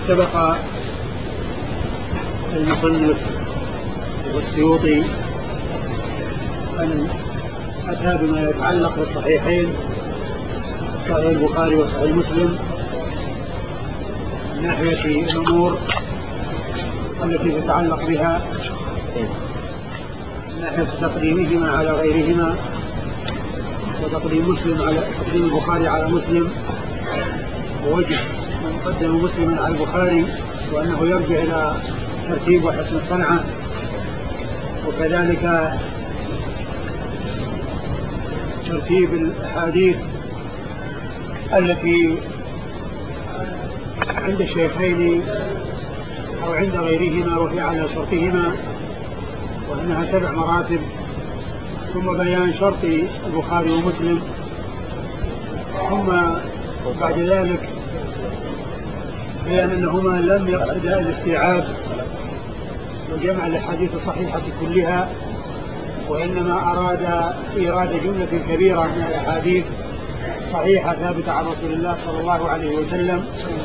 سبق المصنف والسيوطي أن أتى بما يتعلق بالصحيحين صحيح البخاري وصحيح مسلم من ناحية الأمور التي تتعلق بها من ناحية تقديمهما على غيرهما وتقديم البخاري على مسلم ووجه من قدم مسلما على البخاري وأنه يرجع إلى ترتيب وحسن الصنعة وكذلك ترتيب الأحاديث التي عند الشيخين أو عند غيرهما وهي على شرطهما وأنها 7 مراتب ثم بيان شرط البخاري ومسلم ثم بعد ذلك بيان أنهما لم يقصدا الاستيعاب وجمع الأحاديث الصحيحة كلها وإنما أراد إيراد جملة كبيرة من الأحاديث صحيحة ثابتة عن رسول الله صلى الله عليه وسلم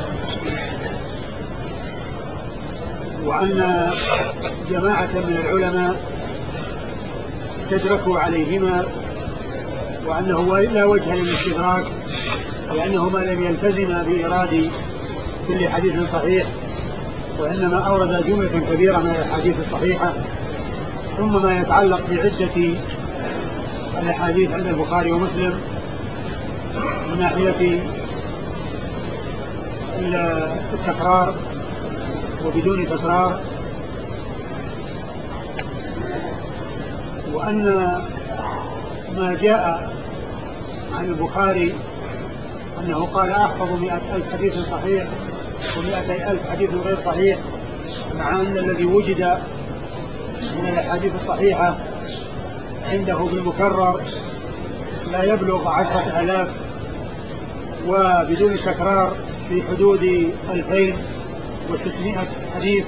وأن جماعة من العلماء استدركوا عليهما وأنه لا وجه للاستدراك لأنهما لم يلتزما بإيراد كل حديث صحيح وإنما أورد جملة كبيرة من الأحاديث الصحيحة ثم ما يتعلق بعدة الأحاديث عند البخاري ومسلم من ناحية التكرار وبدون تكرار وأن ما جاء عن البخاري أنه قال أحفظ 100,000 حديث صحيح و200,000 حديث غير صحيح مع أن الذي وجد من الأحاديث الصحيحة عنده بالمكرر لا يبلغ 10,000 وبدون التكرار في حدود 2600 حديث.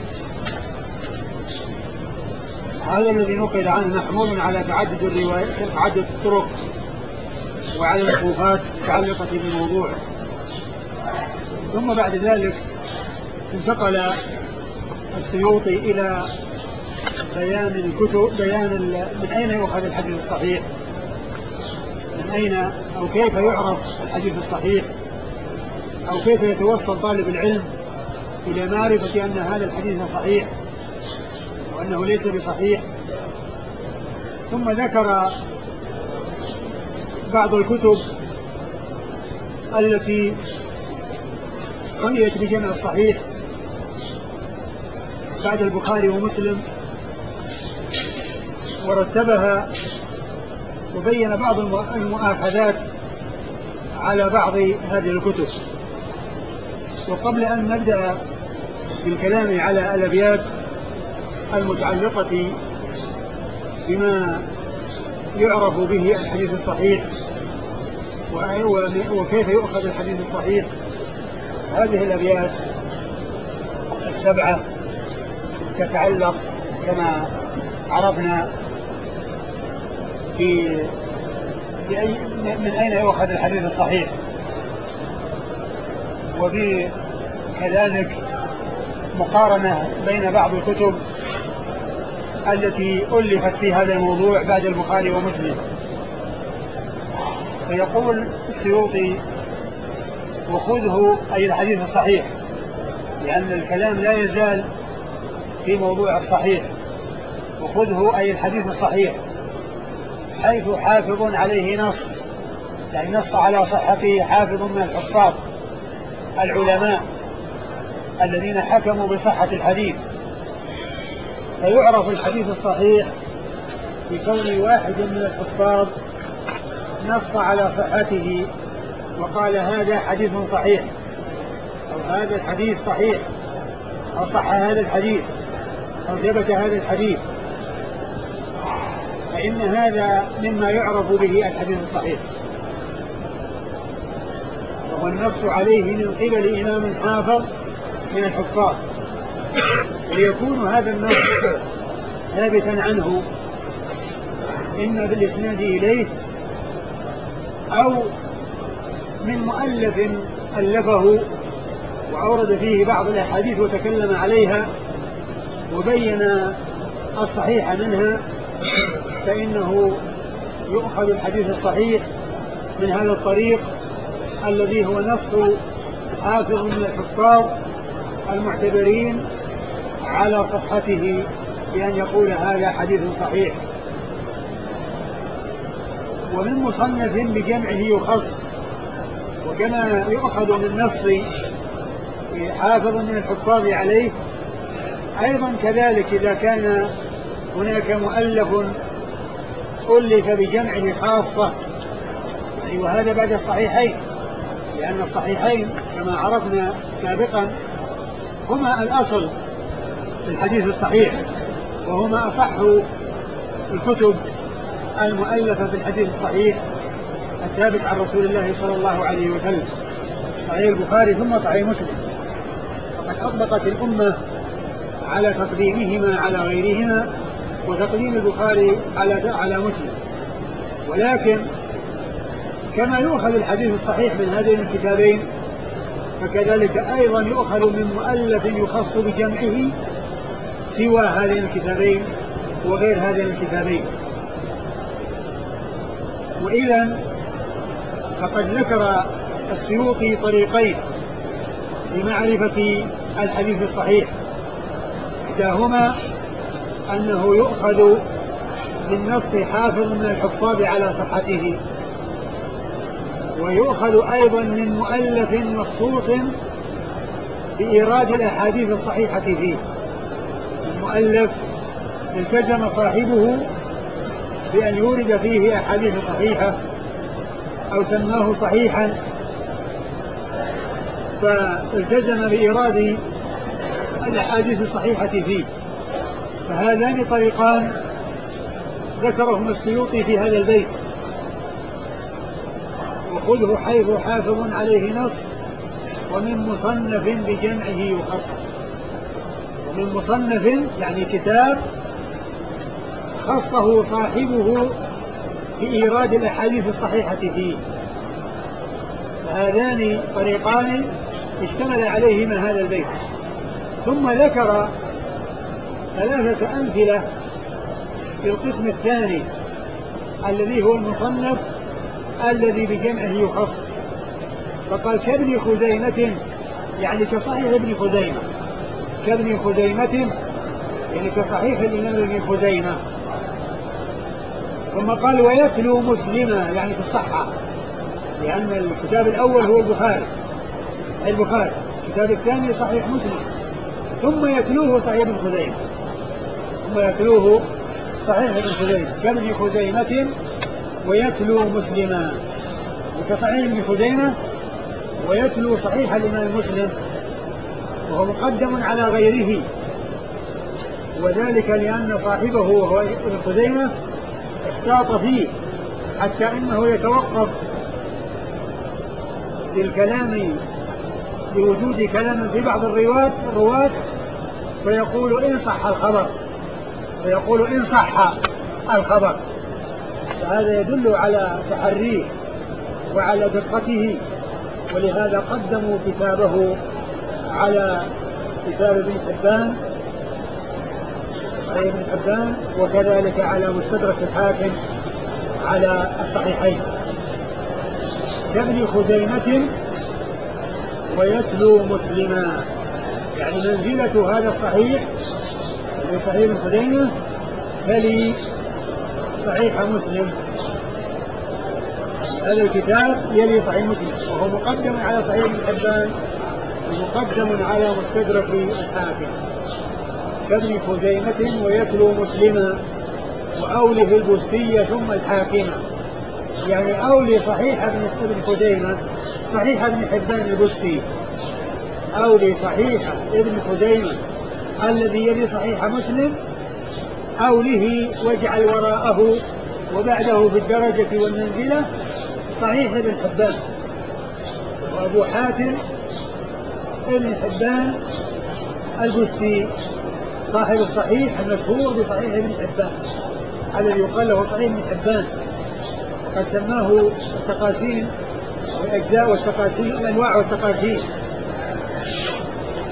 هذا الذي نقل عنه محمول على تعدد الروايات تعدد الطرق وعلى الخوفات المتعلقة بالموضوع. ثم بعد ذلك انتقل السيوطي إلى بيان من أين يؤخذ الحديث الصحيح من أين أو كيف يعرف الحديث الصحيح أو كيف يتوصل طالب العلم إلى معرفة أن هذا الحديث صحيح وأنه ليس بصحيح. ثم ذكر بعض الكتب التي عنيت بجمع الصحيح بعد البخاري ومسلم ورتبها وبين بعض المؤاخذات على بعض هذه الكتب. وقبل أن نبدأ بالكلام على الأبيات المتعلقة بما يعرف به الحديث الصحيح وكيف يؤخذ الحديث الصحيح هذه الأبيات 7 تتعلق كما عرفنا من أين يؤخذ الحديث الصحيح وكذلك مقارنة بين بعض الكتب التي ألفت في هذا الموضوع بعد البخاري ومسلم. فيقول السيوطي وخذه أي الحديث الصحيح لأن الكلام لا يزال في موضوع الصحيح وخذه أي الحديث الصحيح حيث حافظ عليه نص يعني نص على صحته حافظ من الحفاظ العلماء الذين حكموا بصحة الحديث. فيعرف الحديث الصحيح بكون واحد من الحفاظ نص على صحته وقال هذا حديث صحيح أو هذا الحديث صحيح أو صح هذا الحديث أو ثبت هذا الحديث فإن هذا مما يعرف به الحديث الصحيح وهو النص عليه من قبل إمام حافظ من الحفاظ ويكون هذا النص ثابتا عنه إما بالإسناد إليه أو من مؤلف ألفه وأورد فيه بعض الأحاديث وتكلم عليها وبين الصحيح منها، فإنه يؤخذ الحديث الصحيح من هذا الطريق الذي هو نص حافظ من الحفاظ المعتبرين على صحته بأن يقول هذا حديث صحيح. ومن مصنف بجمعه يخص، وكما يؤخذ من نص حافظ من الحفاظ عليه أيضا كذلك إذا كان هناك مؤلف ألف بجمعه خاصة، وهذا بعد الصحيحين، لأن الصحيحين كما عرفنا سابقا هما الأصل في الحديث الصحيح، وهما أصح الكتب المؤلفة في الحديث الصحيح الثابت عن رسول الله صلى الله عليه وسلم، صحيح البخاري ثم صحيح مسلم. وقد أطبقت الأمة على تقديمهما على غيرهما، وتقديم البخاري على مسلم. ولكن كما يؤخذ الحديث الصحيح من هذين الكتابين، فكذلك أيضا يؤخذ من مؤلف يخص بجمعه سوى هذين الكتابين وغير هذين الكتابين. وإذن فقد ذكر السيوطي طريقين لمعرفة الحديث الصحيح، إحداهما أنه يؤخذ من نص حافظ من الحفاظ على صحته، ويؤخذ أيضا من مؤلف مخصوص بإيراد الأحاديث الصحيحة فيه. المؤلف التزم صاحبه بأن يورد فيه أحاديث صحيحة أو سماه صحيحا، فالتزم بإيراد الأحاديث الصحيحة فيه. فهذان طريقان ذكرهما السيوطي في هذا البيت: وخذه حيث حافظ عليه نص، ومن مصنف بجمعه يخص. ومن مصنف يعني كتاب خصه صاحبه بإيراد الأحاديث الصحيحة فيه. فهذان طريقان اشتمل عليهما هذا البيت. ثم ذكر 3 أمثلة في القسم الثاني الذي هو المصنف الذي بجمعه يخص، فقال كابن خزيمة، يعني كصحيح ابن خزيمة، كابن خزيمة يعني كصحيح الإمام ابن خزيمة. ثم قال ويتلو مسلما، يعني في الصحة، لأن الكتاب الأول هو البخاري، الكتاب الثاني صحيح مسلم، ثم يتلوه صحيح ابن خزيمة، كابن خزيمة ويتلو مسلما، كصحيح ابن خزيمة ويتلو صحيح الإمام مسلم، وهو مقدم على غيره، وذلك لأن صاحبه وهو ابن خزيمة احتاط فيه حتى إنه يتوقف بالكلام لوجود كلام في بعض الرواة فيقول إن صح الخبر، فهذا يدل على تحريه وعلى دقته، ولهذا قدموا كتابه على كتاب ابن حبان، وكذلك على مستدرك الحاكم على الصحيحين. كابن خزيمة ويتلو مسلما، يعني منزلة هذا الصحيح الذي صحيح ابن خزيمة تلي صحيح مسلم، هذا الكتاب يلي صحيح مسلم، وهو مقدم على صحيح ابن حبان ومقدم على مستدرك الحاكم. كابن خزيمة ويتلو مسلما، وأوله البستية ثم الحاكمة، يعني أولي صحيح ابن خزيمة صحيح ابن حبان البستي، أولي صحيح ابن خزيمة الذي يلي صحيح مسلم، أوله واجعل وراءه وبعده في الدرجة والمنزلة صحيح ابن حبان. وأبو حاتم ابن حبان البستي صاحب الصحيح المشهور بصحيح ابن حبان الذي يقال له صحيح ابن حبان، وقد سماه التقاسيم والأجزاء والتقاسيم الأنواع والتقاسيم،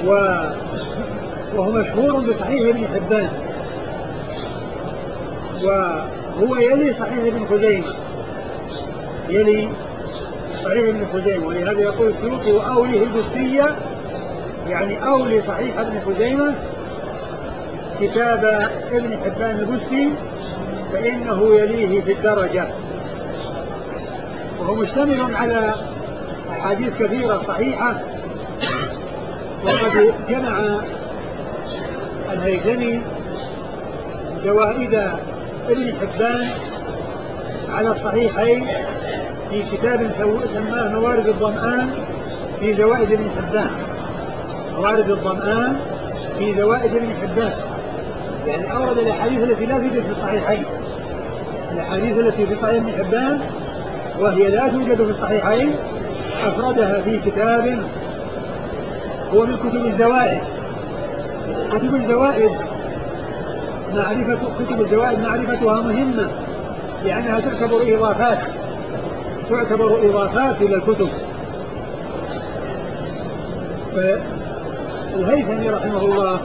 وهو مشهور بصحيح ابن حبان، وهو يلي صحيح ابن خزيمة، يلي صحيح ابن خزيمة، ولهذا يقول السيوطي وأوليه البستية، يعني أولي صحيح ابن خزيمة كتاب ابن حبان البستي فإنه يليه في الدرجة. وهو مشتمل على أحاديث كثيرة صحيحة، وقد جمع الهيثمي زوائد ابن حبان على الصحيحين في كتاب سماه موارد الظمآن في زوائد ابن حبان. موارد الظمآن في زوائد ابن حبان، يعني أورد الأحاديث التي لا توجد في الصحيحين، الأحاديث التي في صحيح ابن حبان وهي لا توجد في الصحيحين أفردها في كتاب هو من كتب الزوائد. كتب الزوائد معرفتها مهمة، لأنها تعتبر إضافات إلى الكتب. فالهيثمي رحمه الله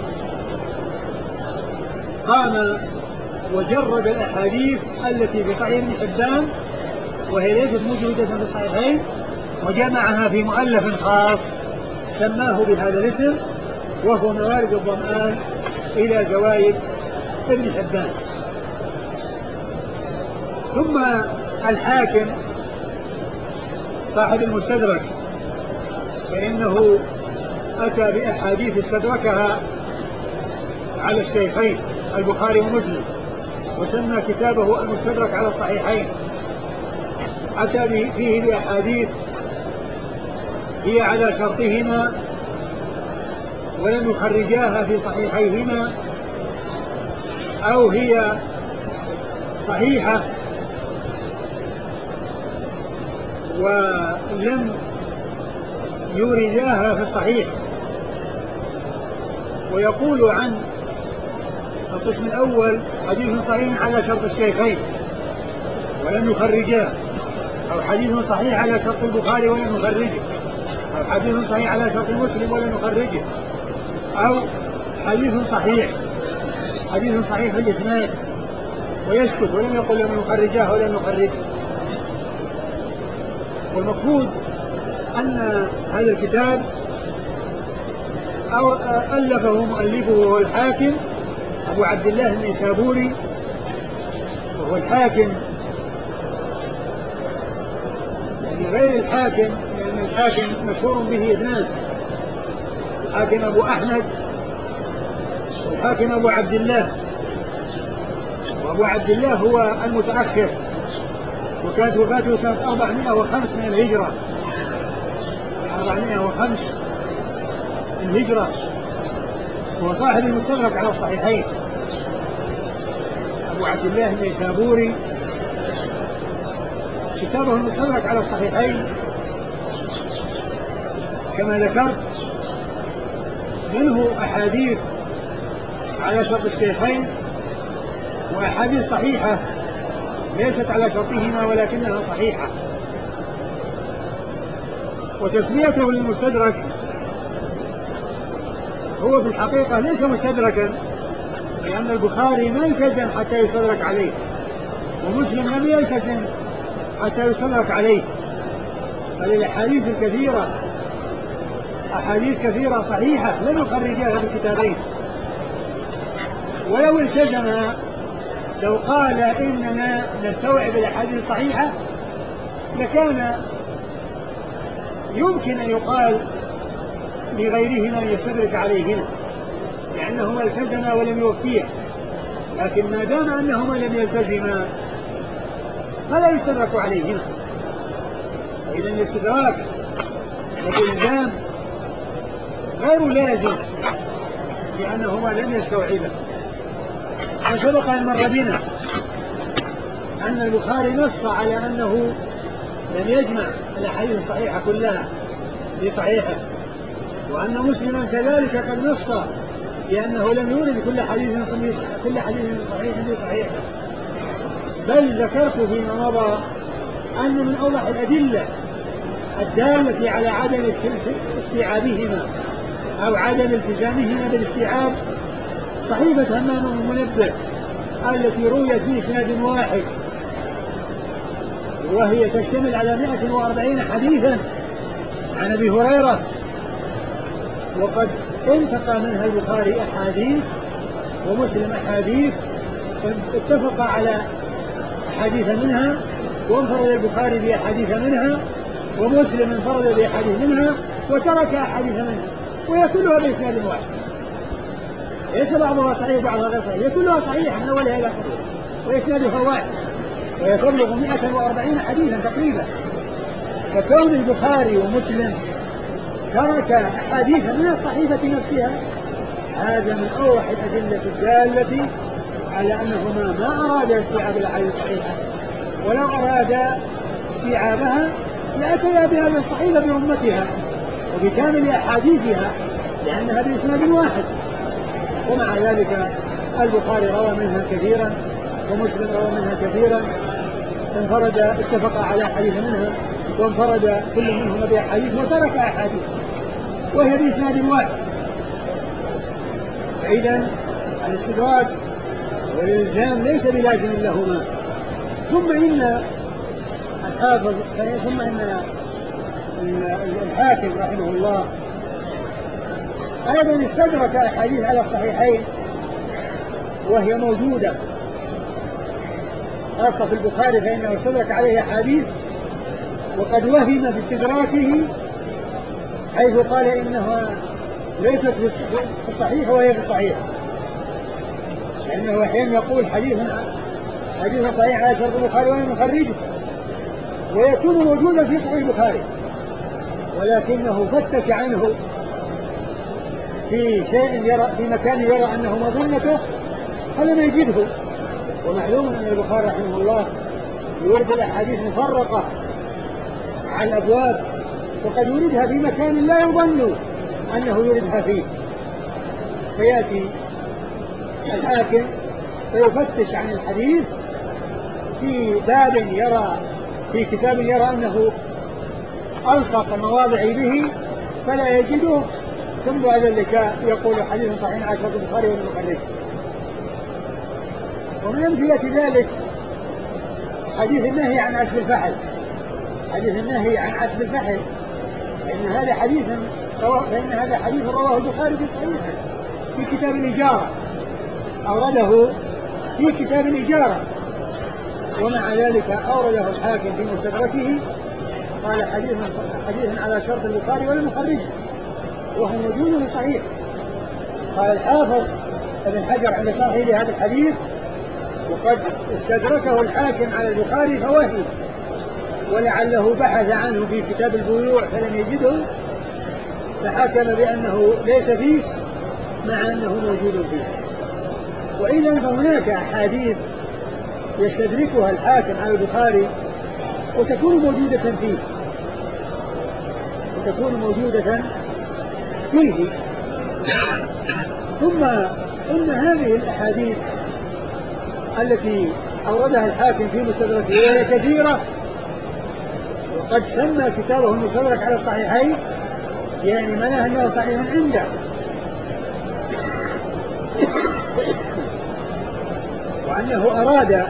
قام وجرد الأحاديث التي في صحيح ابن حبان وهي ليست موجودة في الصحيحين، وجمعها في مؤلف خاص سماه بهذا الاسم، وهو موارد الظمآن إلى زوائد ابن حبان. ثم الحاكم صاحب المستدرك فإنه أتى بأحاديث استدركها على الشيخين البخاري ومسلم، وسمى كتابه المستدرك على الصحيحين. أتى فيه بأحاديث هي على شرطهما ولم يخرجاها في صحيحيهما، أو هي صحيحة ولم يورداها في الصحيح. ويقول عن القسم الأول حديث صحيح على شرط الشيخين ولم يخرجاه، أو حديث صحيح على شرط البخاري ولم يخرجه، أو حديث صحيح على شرط مسلم ولم يخرجه، أو حديث صحيح في الإسناد ويسكت ولم يقل لم يخرجاه ولم يخرجه. والمقصود أن هذا الكتاب ألفه مؤلفه وهو الحاكم أبو عبد الله النيسابوري، وهو الحاكم يعني غير الحاكم، لأن الحاكم مشهور به اثنان، الحاكم أبو أحمد والحاكم أبو عبد الله. وأبو عبد الله هو المتأخر، وكانت وفاته سنة 405 من الهجرة، 405 من الهجرة، وهو صاحب المستدرك على الصحيحين أبو عبد الله النيسابوري. كتابه المستدرك على الصحيحين كما ذكرت منه أحاديث على شرط الشيخين وأحاديث صحيحة ليست على شرطهما ولكنها صحيحة. وتسميته للمستدرك هو في الحقيقة ليس مستدركا، لأن البخاري ما التزم حتى يستدرك عليه، ومسلم لم يلتزم حتى يستدرك عليه، بل الأحاديث الكثيرة أحاديث كثيرة صحيحة لم يخرجاها في الكتابين. ولو التزم، لو قال إننا نستوعب الأحاديث الصحيحة لكان يمكن أن يقال لغيرهما أن يستدرك عليهما لأنهما التزما ولم يوفيا، لكن ما دام أنهما لم يلتزما فلا يستدرك عليهما. إذن الاستدراك والإلزام غير لازم لأنهما لم يستوعبا. وسبق أن مر بنا أن البخاري نص على أنه لم يجمع الأحاديث الصحيحة كلها في صحيحه، وأن مسلما كذلك قد نص لأنه لم يورد كل حديث صحيح في صحيحه. بل ذكرت فيما مضى أن من أوضح الأدلة الدالة على عدم استيعابهما أو عدم التزامهما بالاستيعاب صحيفة همام بن منبه التي رويت في إسناد واحد، وهي تشتمل على 140 حديثا عن أبي هريرة، وقد انتقى منها البخاري أحاديث ومسلم أحاديث، اتفق على أحاديث منها، وانفرد البخاري بأحاديث منها، ومسلم انفرد بأحاديث منها وترك أحاديث منها، وهي كلها بإسناد واحد، ليس بعضها صحيح بعضها غير صحيح، هي كلها صحيحة من أولها إلى آخرها وإسنادها واحد، وهي تبلغ 140 حديثا تقريبا. فكون البخاري ومسلم ترك أحاديث من الصحيفة نفسها هذا من أوضح الأدلة الدالة على أنهما ما أراد استيعاب الأحاديث الصحيحة، ولو أراد استيعابها لأتيا بها الصحيفة برمتها وبكامل أحاديثها لأنها بإسناد واحد. ومع ذلك البخاري روى منها كثيرا ومسلم روى منها كثيرا، اتفق على حديث منها وانفرد كل منهما بأحاديث وترك أحاديث وهي بإسناد واحد. فإذا الاستدراك والإلزام ليس بلازم لهما. ثم إن الحاكم رحمه الله أيضا استدرك أحاديث على الصحيحين وهي موجودة، خاصة في البخاري فإنه استدرك عليه أحاديث وقد وهم في استدراكه حيث قال إنها ليست في الصحيح وهي في الصحيح، لأنه أحيانا يقول حديث صحيح على شرط البخاري ولم يخرجه، ويكون موجودا في صحيح البخاري ولكنه فتش عنه في مكان يرى أنه مظنته فلم يجده. ومعلوم أن البخاري رحمه الله يورد الأحاديث مفرقة على الأبواب، وقد يوردها في مكان لا يظن أنه يوردها فيه، فيأتي الحاكم فيفتش عن الحديث في باب في كتاب يرى أنه ألصق المواضع به فلا يجده، ثم بعد ذلك يقول حديث صحيح على شرط البخاري والمخرج. ومن أمثلة ذلك حديث النهي عن عسب الفحل، فإن هذا حديث رواه البخاري في صحيحه في كتاب الإجارة، أورده في كتاب الإجارة، ومع ذلك أورده الحاكم في مستدركه قال حديث على شرط البخاري والمخرج وهو موجود في صحيح. قال الحافظ ابن حجر عند شرحه لهذا الحديث وقد استدركه الحاكم على البخاري فوهم، ولعله بحث عنه في كتاب البيوع فلم يجده فحكم بأنه ليس فيه مع أنه موجود فيه. وإذا فهناك أحاديث يستدركها الحاكم على البخاري وتكون موجودة فيه. ثم إن هذه الأحاديث التي أوردها الحاكم في مستدركه وهي كثيرة، وقد سمى كتابه المستدرك على الصحيحين يعني معناه أنه صحيح عنده، وأنه أراد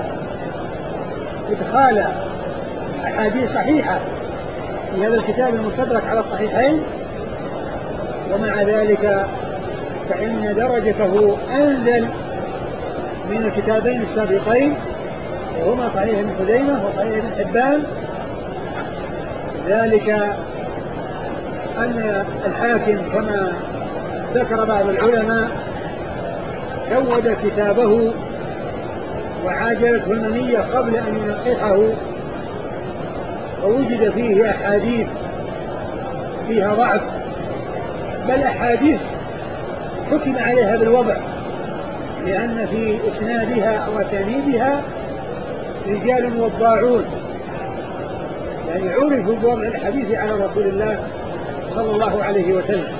إدخال أحاديث صحيحة في هذا الكتاب المستدرك على الصحيحين، ومع ذلك فإن درجته أنزل من الكتابين السابقين وهما صحيح ابن خزيمة وصحيح ابن حبان، ذلك أن الحاكم كما ذكر بعض العلماء سود كتابه وعاجلته المنية قبل أن ينقحه، ووجد فيه أحاديث فيها ضعف، بل أحاديث حكم عليها بالوضع لأن في إسنادها أو أسانيدها رجال وضاعون، يعني عرفوا بوضع الحديث على رسول الله صلى الله عليه وسلم.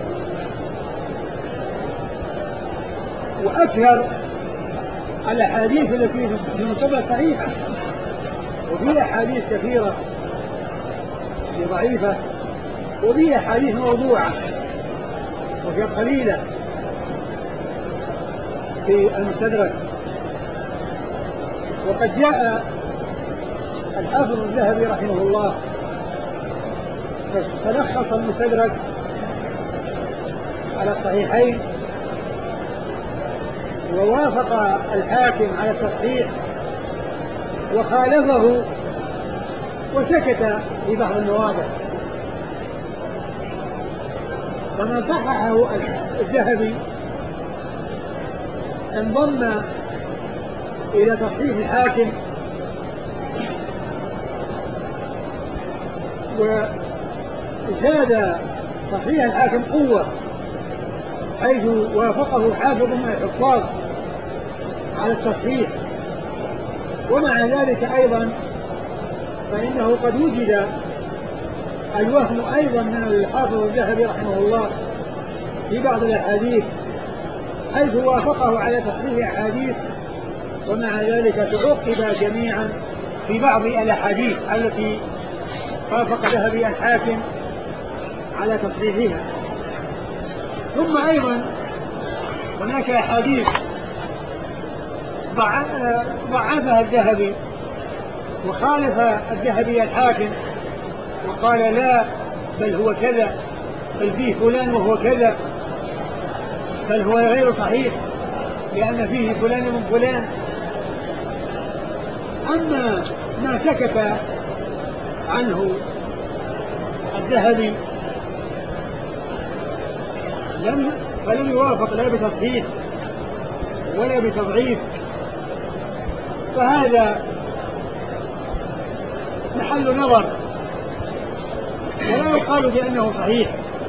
وأكثر الأحاديث التي في المستدرك صحيحة، وفي أحاديث كثيرة ضعيفة، وفي أحاديث موضوعة، وهي قليلة في المستدرك. وقد جاء الحافظ الذهبي رحمه الله فلخص المستدرك على الصحيحين ووافق الحاكم على التصحيح وخالفه وسكت في بعض المواضع. فما صححه الذهبي انضم إلى تصحيح الحاكم وزاد تصحيح الحاكم قوة، حيث وافقه حافظ من الحفاظ على التصحيح. ومع ذلك أيضا فإنه قد وجد الوهم أيضا من الحافظ الذهبي رحمه الله في بعض الأحاديث، حيث وافقه على تصحيح أحاديث، ومع ذلك تعقب جميعا في بعض الأحاديث التي وافق الذهبي الحاكم على تصحيحها. ثم أيضا هناك أحاديث ضعفها الذهبي وخالف الذهبي الحاكم وقال لا، بل هو كذا، بل فيه فلان وهو كذا، بل هو غير صحيح لأن فيه فلان من فلان. أما ما سكت عنه الذهبي فلم يوافق لا بتصحيح ولا بتضعيف، فهذا محل نظر، ولا يقال بأنه صحيح،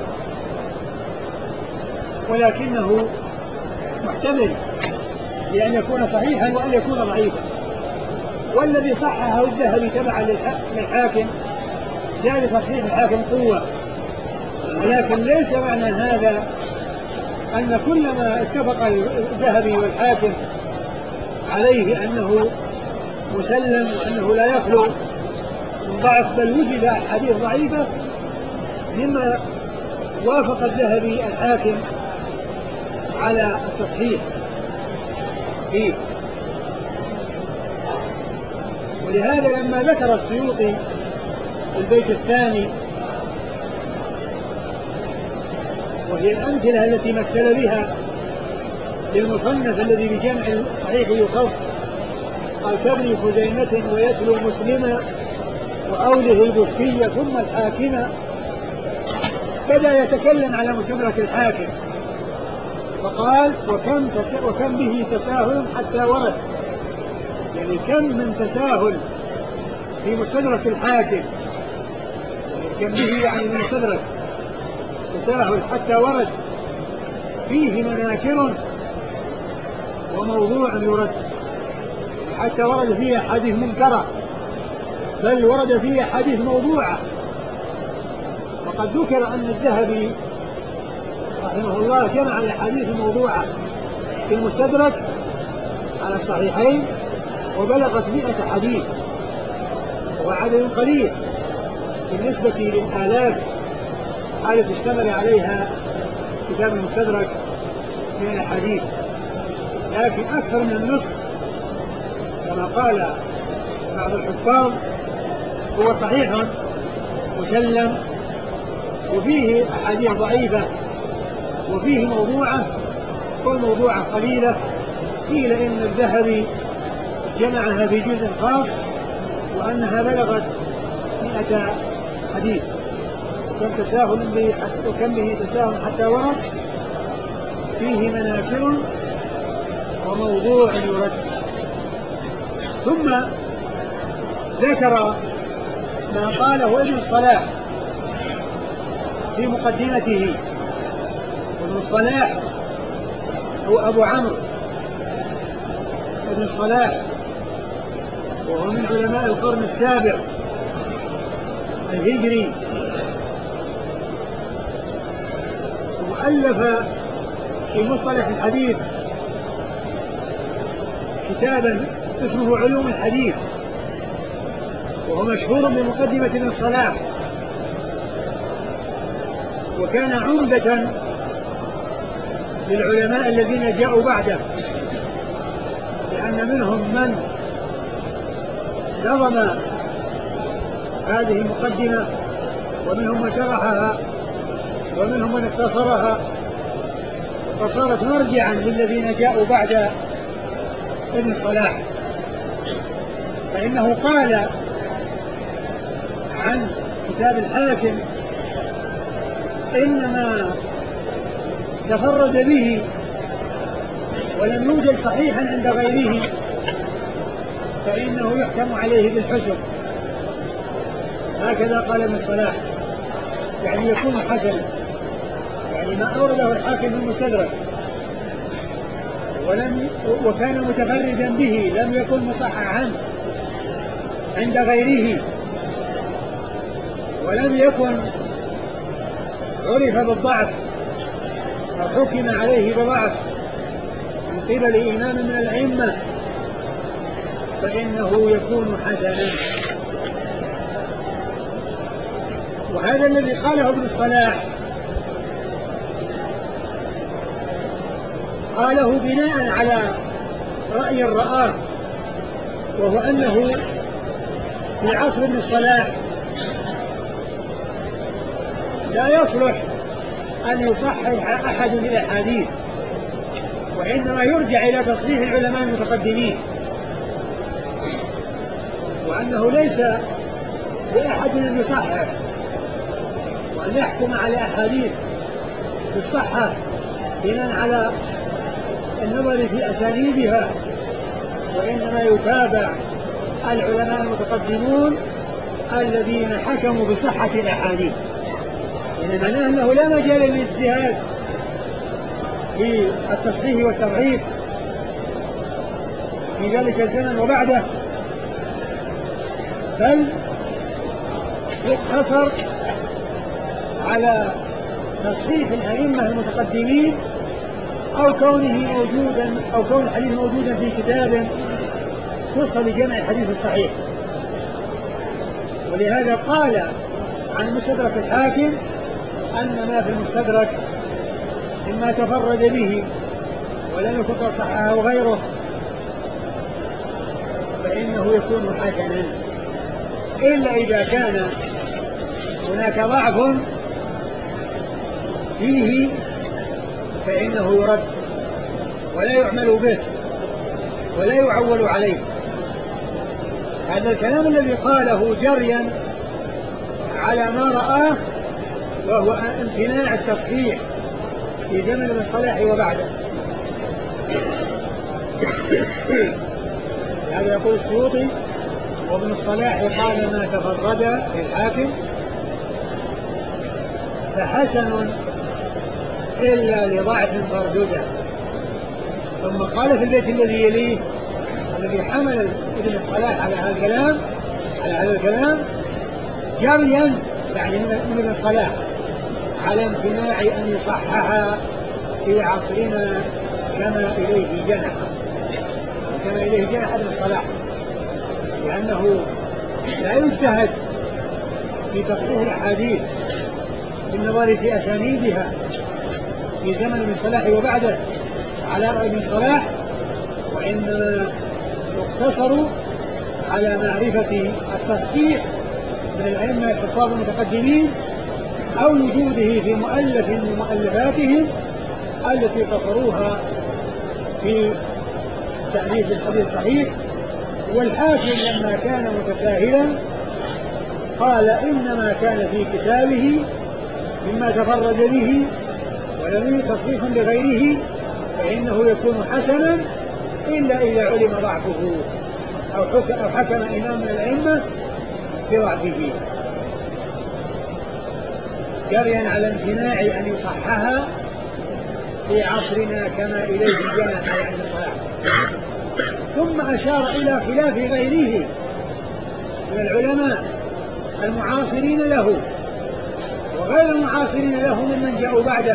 ولكنه محتمل لأن يكون صحيحا وأن يكون ضعيفا. والذي صححه الذهبي تبعا للحاكم زاد تصحيح الحاكم قوة، ولكن ليس معنى هذا أن كل ما اتفق الذهبي والحاكم عليه أنه مسلم وأنه لا يخلو من ضعف، بل وجد أحاديث ضعيفة مما وافق الذهبي الحاكم على التصحيح فيه. ولهذا لما ذكر السيوطي البيت الثاني وهي الأمثلة التي مثل بها للمصنف الذي بجمع الصحيح يخص، قال كابن خزيمة ويتلو مسلما وأوله البستية ثم الحاكمة، بدأ يتكلم على مستدرك الحاكم فقال وكم به تساهل حتى ورد، يعني كم من تساهل في مستدرك الحاكم، يعني كم به يعني من مستدرك تساهل حتى ورد فيه مناكر وموضوع يرد، حتى ورد فيه أحاديث منكرة، بل ورد فيه أحاديث موضوعة. وقد ذكر أن الذهبي رحمه الله جمع الأحاديث الموضوعة في المستدرك على الصحيحين وبلغت 100 حديث، وعدد قليل بالنسبة للآلاف التي اشتمل عليها كتاب المستدرك من الأحاديث، لكن أكثر من النصف كما قال بعض الحفاظ هو صحيح مسلم، وفيه أحاديث ضعيفة وفيه موضوعة، والموضوعة قليلة. قيل إن الذهبي جمعها في جزء خاص وأنها بلغت 100 حديث. وكم به تساهل حتى ورد فيه مناكر وموضوع يرد. ثم ذكر ما قاله ابن الصلاح في مقدمته. ابن الصلاح هو أبو عمرو ابن الصلاح، وهو من علماء القرن السابع الهجري، وألف في مصطلح الحديث كتابا اسمه علوم الحديث، وهو مشهور بمقدمة ابن الصلاح، وكان عمدة للعلماء الذين جاءوا بعده، لأن منهم من نظم هذه المقدمة، ومنهم من شرحها، ومنهم من اختصرها، فصارت مرجعا للذين جاءوا بعد ابن الصلاح. فإنه قال عن كتاب الحاكم إنما تفرد به ولم يوجد صحيحا عند غيره فإنه يحكم عليه بالحسن. هكذا قال ابن الصلاح، يعني يكون حسنا، يعني ما أورده الحاكم في المستدرك وكان متفردا به لم يكن مصححا عند غيره، ولم يكن عرف بالضعف أو حكم عليه بضعف من قبل إمام من الأئمة، فإنه يكون حسنا. وهذا الذي قاله ابن الصلاح قاله بناء على رأي رآه، وهو أنه في عصر ابن الصلاح لا يصلح أن يصحح أحد الأحاديث، وإنما يرجع إلى تصحيح العلماء المتقدمين، وأنه ليس لأحد أن يصحح وأن يحكم على أحاديث بالصحة بناء على النظر في أسانيدها، وإنما يتابع العلماء المتقدمون الذين حكموا بصحة الأحاديث، يعني معناه أنه لا مجال للاجتهاد في التصحيح والتضعيف في ذلك الزمن وبعده، بل يقتصر على تصحيح الأئمة المتقدمين أو كونه موجودا أو كون الحديث موجودا في كتاب خص بجمع الحديث الصحيح. ولهذا قال عن مستدرك الحاكم أن ما في المستدرك مما تفرد به ولم يكن قد صححه غيره فإنه يكون حسنا، إلا إذا كان هناك ضعف فيه فإنه يرد ولا يعمل به ولا يعول عليه. هذا الكلام الذي قاله جريا على ما رآه، وهو امتناع التصحيح في زمن ابن الصلاح وبعده. هذا يقول السيوطي: وابن الصلاح قال ما تفرد الحاكم فحسن إلا لضعف فردده. ثم قال في البيت الذي يليه الذي حمل ابن الصلاح على هذا الكلام جريا يعني من ابن الصلاح على امتناع أن يصحح في عصرنا كما إليه جنح ابن الصلاح، لأنه لا يجتهد في تصحيح الأحاديث بالنظر في أسانيدها في زمن ابن الصلاح وبعده على رأي ابن الصلاح، وإنما يقتصر على معرفة التصحيح من الأئمة الحفاظ المتقدمين أو وجوده في مؤلف من مؤلفاتهم التي قصروها في تأليف الحديث الصحيح. والحاكم لما كان متساهلا قال إنما كان في كتابه مما تفرد به ولم يكن تصحيح لغيره فإنه يكون حسنا إلا إذا علم ضعفه أو حكم إمام من الأئمة بضعفه، جريا على امتناع أن يصححها في عصرنا كما إليه جنح يعني الصلاح. ثم أشار إلى خلاف غيره من العلماء المعاصرين له وغير المعاصرين له ممن جاءوا بعده،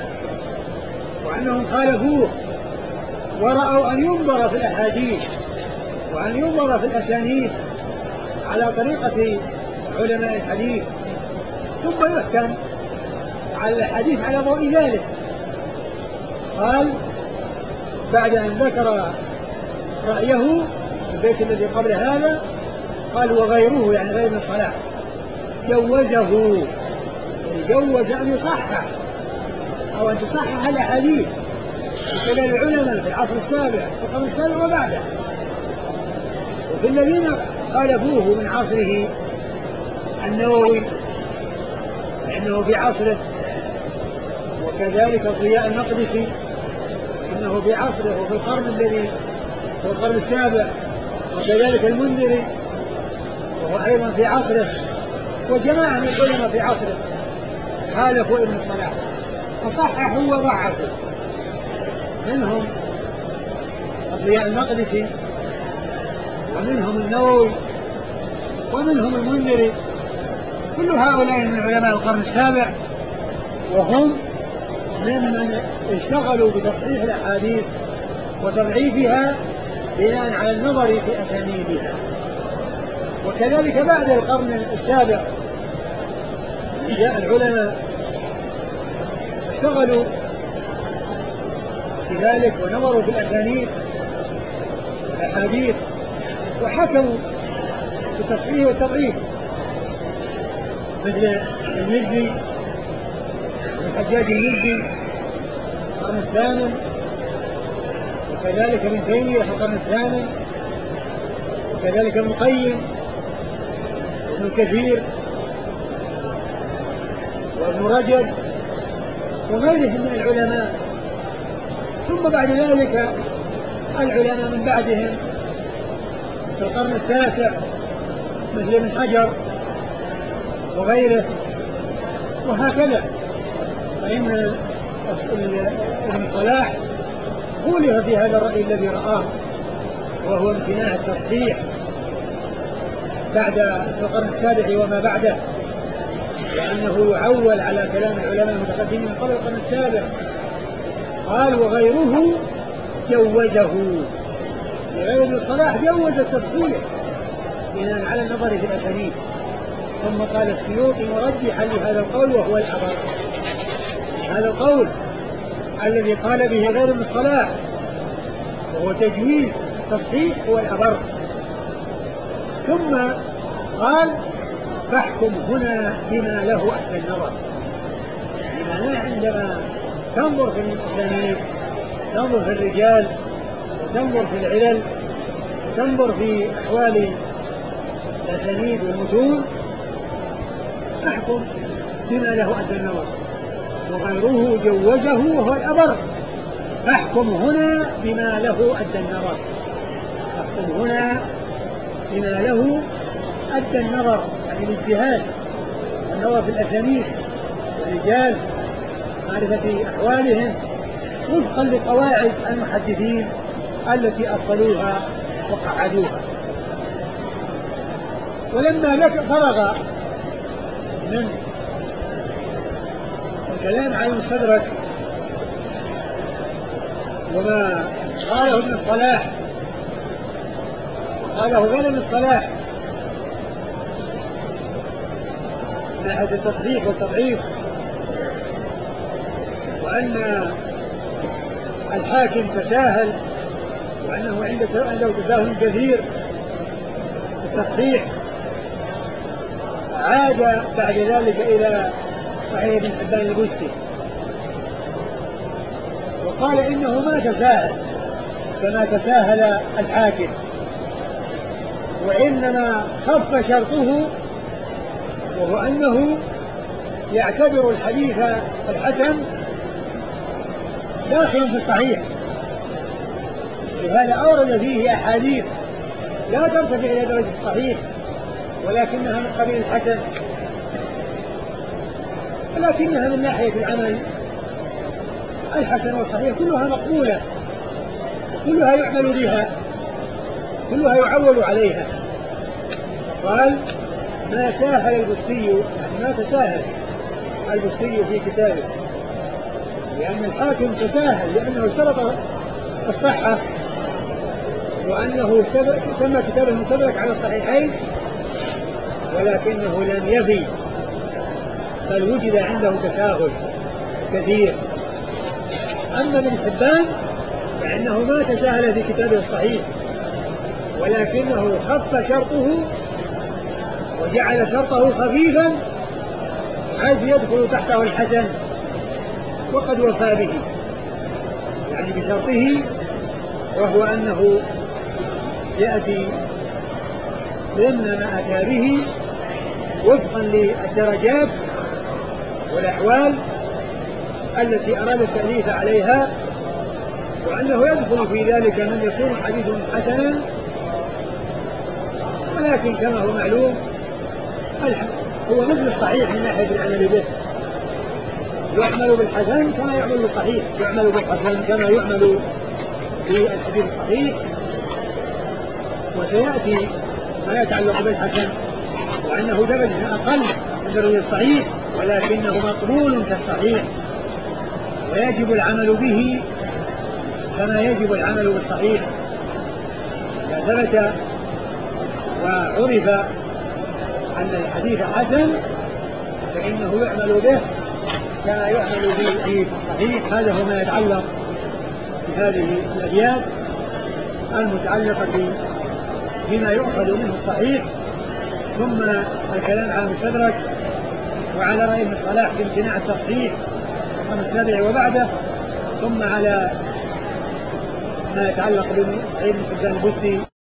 وأنهم خالفوه ورأوا أن ينظر في الأحاديث وأن ينظر في الأسانيد على طريقة علماء الحديث، ثم يحكم على الحديث على ضوء ذلك. قال بعد أن ذكر رأيه في البيت الذي قبل هذا قال وغيره يعني غير ابن الصلاح جوزه، جوز أن يصحح أو أن تصحح الأحاديث من كلام العلماء في العصر السابع في القرن السابع وبعده. وفي الذين خالفوه من عصره النووي لأنه في عصره، وكذلك الضياء المقدسي إنه في عصره وفي في القرن السابع، وكذلك المنذري وهو أيضا في عصره، وجماعة من العلماء في عصره خالفوا ابن الصلاح فصححوا وضعفوا، منهم الضياء المقدسي ومنهم النووي ومنهم المنذري، كل هؤلاء من علماء القرن السابع، وهم ممن اشتغلوا بتصحيح الأحاديث وتضعيفها بناء على النظر في أسانيدها. وكذلك بعد القرن السابع جاء العلماء اشتغلوا بذلك ونظروا في الأسانيد الأحاديث وحكموا بالتصحيح والتضعيف، مثل المزي الحجاج المزي في القرن الثامن، وكذلك ابن تيمية في القرن الثامن، وكذلك ابن القيم وابن كثير وابن رجب وغيرهم من العلماء. ثم بعد ذلك العلماء من بعدهم في القرن التاسع مثل ابن حجر وغيره، وهكذا. فإن ابن صلاح خولف في هذا الرأي الذي رآه وهو امتناع التصحيح بعد القرن السابع وما بعده، لأنه يعول على كلام العلماء المتقدمين من قبل القرن السابع. قال وغيره جوزه، لغير ابن الصلاح جوز التصحيح بناء على النظر في الأسانيد. ثم قال السيوطي مرجحا لهذا القول وهو الأبر، هذا القول الذي قال به غير ابن الصلاح وهو تجويز التصحيح هو الأبر. ثم قال فاحكم هنا بما له أهل النظر، بمعنى عندما تنظر في الأسانيد تنظر في الرجال وتنظر في العلل وتنظر في أحوال الأسانيد والمتون احكم بما له أدى النظر. وغيره جوزه وهو الأبر، فاحكم هنا بما له أدى النظر، فاحكم هنا بما له أدى النظر، يعني الاجتهاد والنظر في الأسانيد والرجال معرفة أحوالهم وفقا لقواعد المحدثين التي أصلوها وقعدوها. ولما فرغ من الكلام عن المستدرك وما قاله ابن الصلاح قاله غير ابن الصلاح من ناحية التصحيح والتضعيف، وأن الحاكم تساهل وأنه عنده تساهل كثير في التصحيح، عاد بعد ذلك إلى صحيح ابن حبان البستي وقال إنه ما تساهل كما تساهل الحاكم، وإنما خف شرطه وهو أنه يعتبر الحديث الحسن داخل في الصحيح، لهذا أورد فيه أحاديث لا ترتفع إلى درجة الصحيح ولكنها من قبيل الحسن، ولكنها من ناحية العمل الحسن والصحيح كلها مقبولة كلها يعمل بها كلها يعول عليها. قال ما ساهل البستي، يعني ما تساهل البستي في كتابه، لأن الحاكم تساهل لأنه اشترط الصحة وأنه سمى كتابه المستدرك على الصحيحين، ولكنه لم يفي بل وجد عنده تساهل كثير. أما ابن حبان فإنه ما تساهل في كتابه الصحيح، ولكنه خف شرطه وجعل شرطه خفيفا حيث يدخل تحته الحسن، وقد وفى به يعني بشرطه، وهو أنه يأتي ضمن ما أتى به وفقا للدرجات والأحوال التي أراد التأليف عليها، وأنه يدخل في ذلك من يكون حديث حسنا، ولكن كما هو معلوم هو مثل الصحيح من ناحية العمل به، يعمل بالحسن كما يعمل بالصحيح، يعمل بالحسن كما يعمل بالحديث الصحيح. وسيأتي ما يتعلق بالحسن وأنه درجة أقل من درجة الصحيح، ولكنه مقبول كالصحيح ويجب العمل به كما يجب العمل بالصحيح. إذا ثبت وعرف أن الحديث حسن فإنه يعمل به كما يعمل به في الصحيح. هذا هو ما يتعلق بهذه الأبيات المتعلقة بما يؤخذ منه الصحيح، ثم الكلام على المستدرك وعلى رأي ابن صلاح بامتناع التصحيح رقم 7 وبعده، ثم على ما يتعلق بصحيح ابن حبان البستي